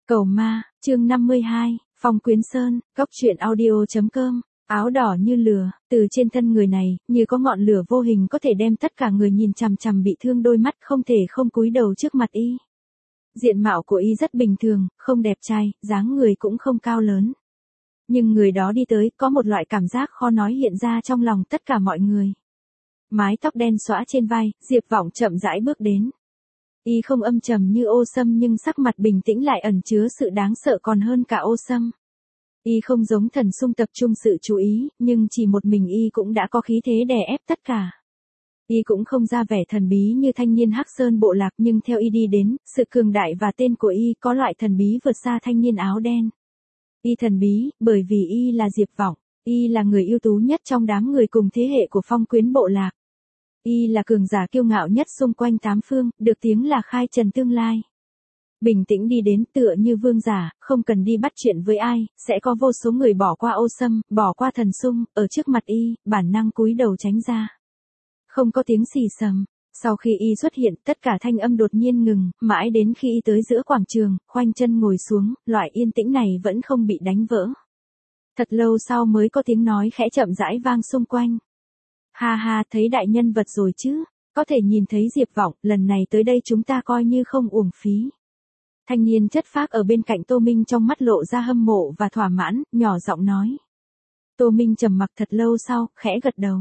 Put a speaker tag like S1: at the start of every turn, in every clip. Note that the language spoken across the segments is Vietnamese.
S1: Cầu ma, chương 52, Phong Quyến Sơn, Cốc truyện audio.com. Áo đỏ như lửa, từ trên thân người này, như có ngọn lửa vô hình có thể đem tất cả người nhìn chằm chằm bị thương đôi mắt không thể không cúi đầu trước mặt y. Diện mạo của y rất bình thường, không đẹp trai, dáng người cũng không cao lớn. Nhưng người đó đi tới, có một loại cảm giác khó nói hiện ra trong lòng tất cả mọi người. Mái tóc đen xõa trên vai, Diệp Vọng chậm rãi bước đến. Y không âm trầm như Ô Sâm nhưng sắc mặt bình tĩnh lại ẩn chứa sự đáng sợ còn hơn cả Ô Sâm. Y không giống Thần Sung tập trung sự chú ý, nhưng chỉ một mình y cũng đã có khí thế đè ép tất cả. Y cũng không ra vẻ thần bí như thanh niên Hắc Sơn bộ lạc, nhưng theo y đi đến, sự cường đại và tên của y có loại thần bí vượt xa thanh niên áo đen. Y thần bí, bởi vì y là Diệp Vọng, y là người ưu tú nhất trong đám người cùng thế hệ của Phong Quyến bộ lạc. Y là cường giả kiêu ngạo nhất xung quanh tám phương, được tiếng là khai trần tương lai. Bình tĩnh đi đến tựa như vương giả, không cần đi bắt chuyện với ai, sẽ có vô số người bỏ qua Ô Sâm, bỏ qua Thần Sung, ở trước mặt y, bản năng cúi đầu tránh ra. Không có tiếng xì xầm. Sau khi y xuất hiện, tất cả thanh âm đột nhiên ngừng, mãi đến khi y tới giữa quảng trường, khoanh chân ngồi xuống, loại yên tĩnh này vẫn không bị đánh vỡ. Thật lâu sau mới có tiếng nói khẽ chậm rãi vang xung quanh. Ha ha, thấy đại nhân vật rồi chứ, có thể nhìn thấy Diệp Vọng, lần này tới đây chúng ta coi như không uổng phí. Thanh niên chất phác ở bên cạnh Tô Minh trong mắt lộ ra hâm mộ và thỏa mãn, nhỏ giọng nói. Tô Minh trầm mặc thật lâu sau, khẽ gật đầu.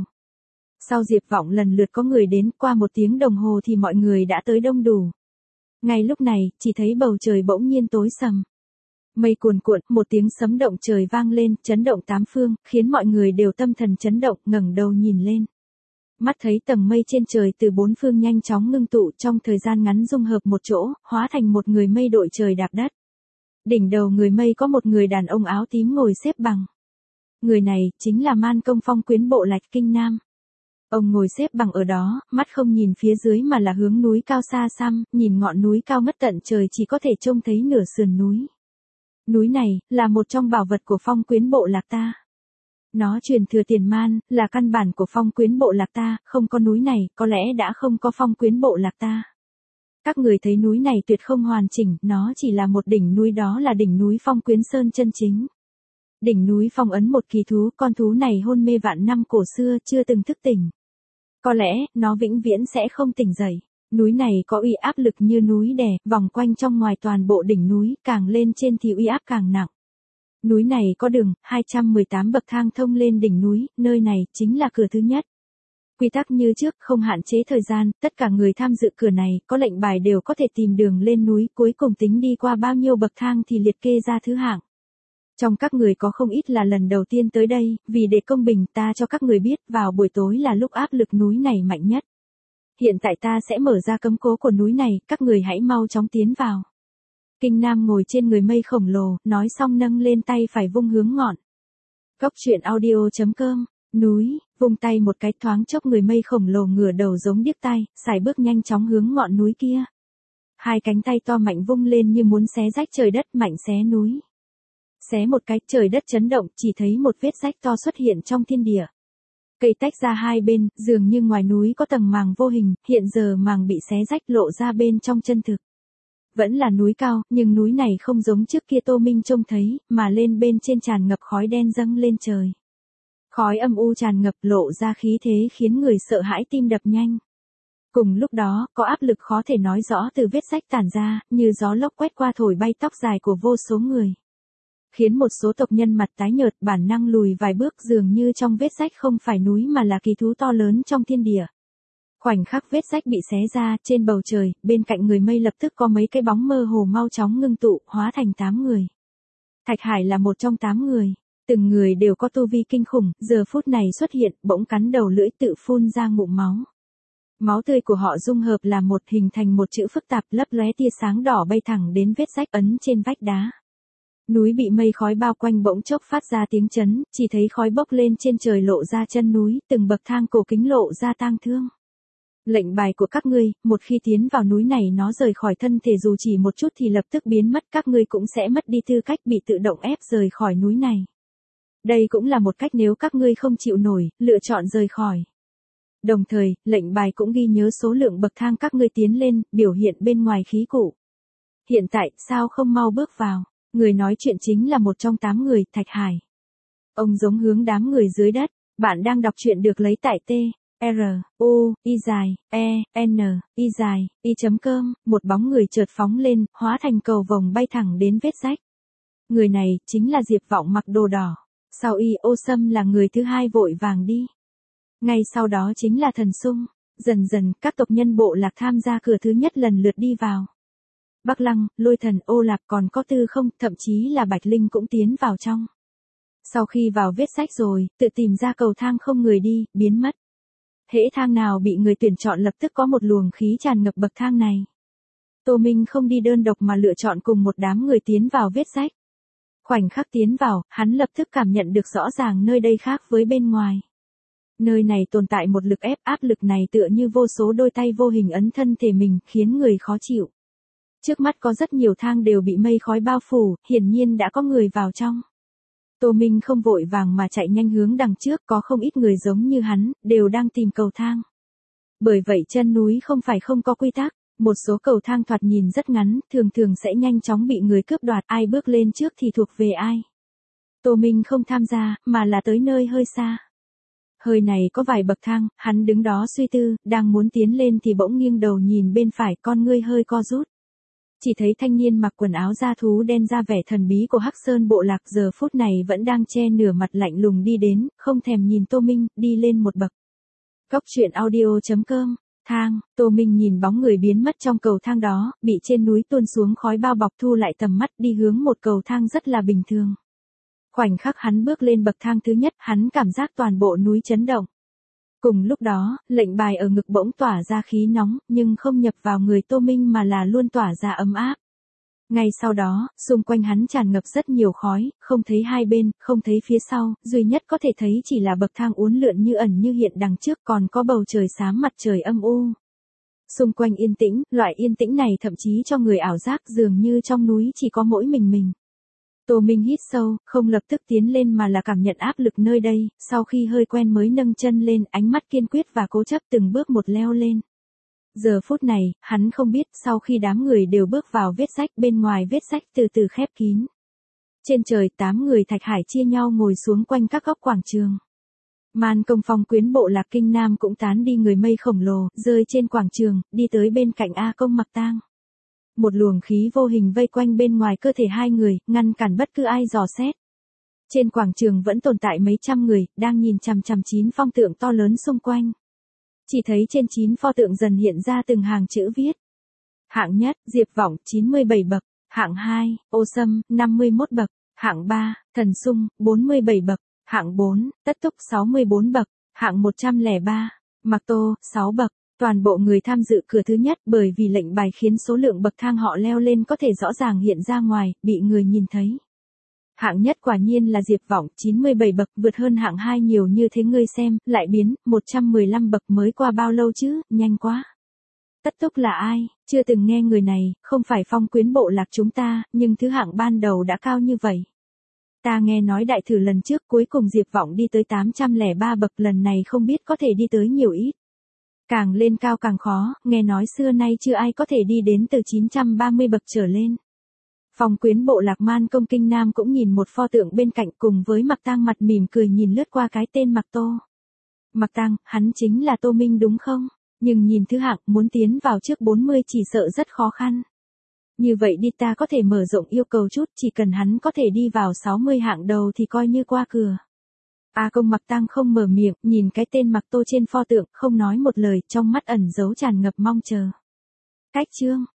S1: Sau Diệp Vọng lần lượt có người đến, qua 1 tiếng đồng hồ thì mọi người đã tới đông đủ. Ngay lúc này, chỉ thấy bầu trời bỗng nhiên tối sầm. Mây cuồn cuộn, một tiếng sấm động trời vang lên, chấn động tám phương, khiến mọi người đều tâm thần chấn động, ngẩng đầu nhìn lên. Mắt thấy tầng mây trên trời từ 4 phương nhanh chóng ngưng tụ, trong thời gian ngắn dung hợp một chỗ, hóa thành một người mây đội trời đạp đất. Đỉnh đầu người mây có một người đàn ông áo tím ngồi xếp bằng. Người này, chính là Man Công Phong Quyến bộ lạc Kinh Nam. Ông ngồi xếp bằng ở đó, mắt không nhìn phía dưới mà là hướng núi cao xa xăm, nhìn ngọn núi cao ngất tận trời chỉ có thể trông thấy nửa sườn núi. Núi này, là một trong bảo vật của Phong Quyến bộ lạc ta. Nó truyền thừa tiền man, là căn bản của Phong Quyến bộ lạc ta, không có núi này, có lẽ đã không có Phong Quyến bộ lạc ta. Các người thấy núi này tuyệt không hoàn chỉnh, nó chỉ là một đỉnh núi, đó là đỉnh núi Phong Quyến Sơn chân chính. Đỉnh núi phong ấn một kỳ thú, con thú này hôn mê vạn năm cổ xưa, chưa từng thức tỉnh. Có lẽ, nó vĩnh viễn sẽ không tỉnh dậy. Núi này có uy áp lực như núi đè, vòng quanh trong ngoài toàn bộ đỉnh núi, càng lên trên thì uy áp càng nặng. Núi này có đường, 218 bậc thang thông lên đỉnh núi, nơi này chính là cửa thứ nhất. Quy tắc như trước, không hạn chế thời gian, tất cả người tham dự cửa này, có lệnh bài đều có thể tìm đường lên núi, cuối cùng tính đi qua bao nhiêu bậc thang thì liệt kê ra thứ hạng. Trong các người có không ít là lần đầu tiên tới đây, vì để công bình ta cho các người biết vào buổi tối là lúc áp lực núi này mạnh nhất. Hiện tại ta sẽ mở ra cấm cố của núi này, các người hãy mau chóng tiến vào. Kinh Nam ngồi trên người mây khổng lồ, nói xong nâng lên tay phải vung hướng ngọn. Cốc truyện audio.com, núi, vung tay một cái thoáng chốc người mây khổng lồ ngửa đầu giống điếc tai, sải bước nhanh chóng hướng ngọn núi kia. Hai cánh tay to mạnh vung lên như muốn xé rách trời đất, mạnh xé núi. Xé một cái, trời đất chấn động, chỉ thấy một vết rách to xuất hiện trong thiên địa. Cây tách ra hai bên, dường như ngoài núi có tầng màng vô hình, hiện giờ màng bị xé rách lộ ra bên trong chân thực. Vẫn là núi cao, nhưng núi này không giống trước kia Tô Minh trông thấy, mà lên bên trên tràn ngập khói đen dâng lên trời. Khói âm u tràn ngập lộ ra khí thế khiến người sợ hãi tim đập nhanh. Cùng lúc đó, có áp lực khó thể nói rõ từ vết rách tản ra, như gió lốc quét qua thổi bay tóc dài của vô số người. Khiến một số tộc nhân mặt tái nhợt bản năng lùi vài bước, dường như trong vết rách không phải núi mà là kỳ thú to lớn trong thiên địa. Khoảnh khắc vết rách bị xé ra, trên bầu trời, bên cạnh người mây lập tức có mấy cái bóng mơ hồ mau chóng ngưng tụ, hóa thành 8 người. Thạch Hải là một trong 8 người. Từng người đều có tu vi kinh khủng, giờ phút này xuất hiện, bỗng cắn đầu lưỡi tự phun ra ngụm máu. Máu tươi của họ dung hợp là một, hình thành một chữ phức tạp lấp lóe tia sáng đỏ bay thẳng đến vết rách ấn trên vách đá. Núi bị mây khói bao quanh bỗng chốc phát ra tiếng chấn, chỉ thấy khói bốc lên trên trời lộ ra chân núi, từng bậc thang cổ kính lộ ra tang thương. Lệnh bài của các ngươi, một khi tiến vào núi này nó rời khỏi thân thể dù chỉ một chút thì lập tức biến mất, các ngươi cũng sẽ mất đi tư cách bị tự động ép rời khỏi núi này. Đây cũng là một cách nếu các ngươi không chịu nổi, lựa chọn rời khỏi. Đồng thời, lệnh bài cũng ghi nhớ số lượng bậc thang các ngươi tiến lên, biểu hiện bên ngoài khí cụ. Hiện tại, sao không mau bước vào? Người nói chuyện chính là một trong 8 người, Thạch Hải. Ông giống hướng đám người dưới đất. Bạn đang đọc truyện được lấy tại T. R. U. I dài. E. N. I dài. I.com. Một bóng người chợt phóng lên, hóa thành cầu vồng bay thẳng đến vết rách. Người này, chính là Diệp Vọng mặc đồ đỏ. Sau y, Ô Sâm là người thứ hai vội vàng đi. Ngay sau đó chính là Thần Sung. Dần dần, các tộc nhân bộ lạc tham gia cửa thứ nhất lần lượt đi vào. Bắc Lăng, Lôi Thần, Ô Lạp còn có Tư Không, thậm chí là Bạch Linh cũng tiến vào trong. Sau khi vào vết rách rồi, tự tìm ra cầu thang không người đi, biến mất. Hễ thang nào bị người tuyển chọn lập tức có một luồng khí tràn ngập bậc thang này. Tô Minh không đi đơn độc mà lựa chọn cùng một đám người tiến vào vết rách. Khoảnh khắc tiến vào, hắn lập tức cảm nhận được rõ ràng nơi đây khác với bên ngoài. Nơi này tồn tại một lực áp lực này tựa như vô số đôi tay vô hình ấn thân thể mình, khiến người khó chịu. Trước mắt có rất nhiều thang đều bị mây khói bao phủ, hiển nhiên đã có người vào trong. Tô Minh không vội vàng mà chạy nhanh hướng đằng trước, có không ít người giống như hắn, đều đang tìm cầu thang. Bởi vậy chân núi không phải không có quy tắc, một số cầu thang thoạt nhìn rất ngắn, thường thường sẽ nhanh chóng bị người cướp đoạt, ai bước lên trước thì thuộc về ai. Tô Minh không tham gia, mà là tới nơi hơi xa. Hơi này có vài bậc thang, hắn đứng đó suy tư, đang muốn tiến lên thì bỗng nghiêng đầu nhìn bên phải, con ngươi hơi co rút. Chỉ thấy thanh niên mặc quần áo da thú đen ra vẻ thần bí của Hắc Sơn bộ lạc giờ phút này vẫn đang che nửa mặt lạnh lùng đi đến, không thèm nhìn Tô Minh, đi lên một bậc. Góc truyện audio.com, thang, Tô Minh nhìn bóng người biến mất trong cầu thang đó, bị trên núi tuôn xuống khói bao bọc thu lại tầm mắt đi hướng một cầu thang rất là bình thường. Khoảnh khắc hắn bước lên bậc thang thứ nhất, hắn cảm giác toàn bộ núi chấn động. Cùng lúc đó, lệnh bài ở ngực bỗng tỏa ra khí nóng, nhưng không nhập vào người Tô Minh mà là luôn tỏa ra ấm áp. Ngay sau đó, xung quanh hắn tràn ngập rất nhiều khói, không thấy hai bên, không thấy phía sau, duy nhất có thể thấy chỉ là bậc thang uốn lượn như ẩn như hiện đằng trước, còn có bầu trời xám mặt trời âm u. Xung quanh yên tĩnh, loại yên tĩnh này thậm chí cho người ảo giác dường như trong núi chỉ có mỗi mình. Tô Minh hít sâu, không lập tức tiến lên mà là cảm nhận áp lực nơi đây, sau khi hơi quen mới nâng chân lên, ánh mắt kiên quyết và cố chấp từng bước một leo lên. Giờ phút này, hắn không biết sau khi đám người đều bước vào vết rách, bên ngoài vết rách từ từ khép kín. Trên trời 8 người Thạch Hải chia nhau ngồi xuống quanh các góc quảng trường. Man Công Phong quyến bộ lạc Kinh Nam cũng tán đi người mây khổng lồ, rơi trên quảng trường, đi tới bên cạnh A Công Mặc Tang. Một luồng khí vô hình vây quanh bên ngoài cơ thể hai người, ngăn cản bất cứ ai dò xét. Trên quảng trường vẫn tồn tại mấy trăm người, đang nhìn chằm chằm 9 pho tượng to lớn xung quanh. Chỉ thấy trên 9 pho tượng dần hiện ra từng hàng chữ viết. Hạng nhất, Diệp Vọng, 97 bậc. Hạng 2, Ô Sâm, 51 bậc. Hạng 3, Thần Sung, 47 bậc. Hạng 4, Tất Túc, 64 bậc. Hạng 103, Mặc Tô, 6 bậc. Toàn bộ người tham dự cửa thứ nhất bởi vì lệnh bài khiến số lượng bậc thang họ leo lên có thể rõ ràng hiện ra ngoài, bị người nhìn thấy. Hạng nhất quả nhiên là Diệp Vọng, 97 bậc, vượt hơn hạng 2 nhiều như thế ngươi xem, lại biến, 115 bậc mới qua bao lâu chứ, nhanh quá. Tất Túc là ai, chưa từng nghe người này, không phải Phong quyến bộ lạc chúng ta, nhưng thứ hạng ban đầu đã cao như vậy. Ta nghe nói đại thử lần trước cuối cùng Diệp Vọng đi tới 803 bậc, lần này không biết có thể đi tới nhiều ít. Càng lên cao càng khó, nghe nói xưa nay chưa ai có thể đi đến từ 930 bậc trở lên. Phong quyến bộ lạc Man Công Kinh Nam cũng nhìn một pho tượng bên cạnh cùng với Mặc Tang mặt mỉm cười nhìn lướt qua cái tên Mặc Tô. Mặc Tang, hắn chính là Tô Minh đúng không? Nhưng nhìn thứ hạng muốn tiến vào trước 40 chỉ sợ rất khó khăn. Như vậy đi ta có thể mở rộng yêu cầu chút, chỉ cần hắn có thể đi vào 60 hạng đầu thì coi như qua cửa. A Công Mặc Tang không mở miệng, nhìn cái tên Mặc Tô trên pho tượng, không nói một lời, trong mắt ẩn giấu tràn ngập mong chờ. Cách chương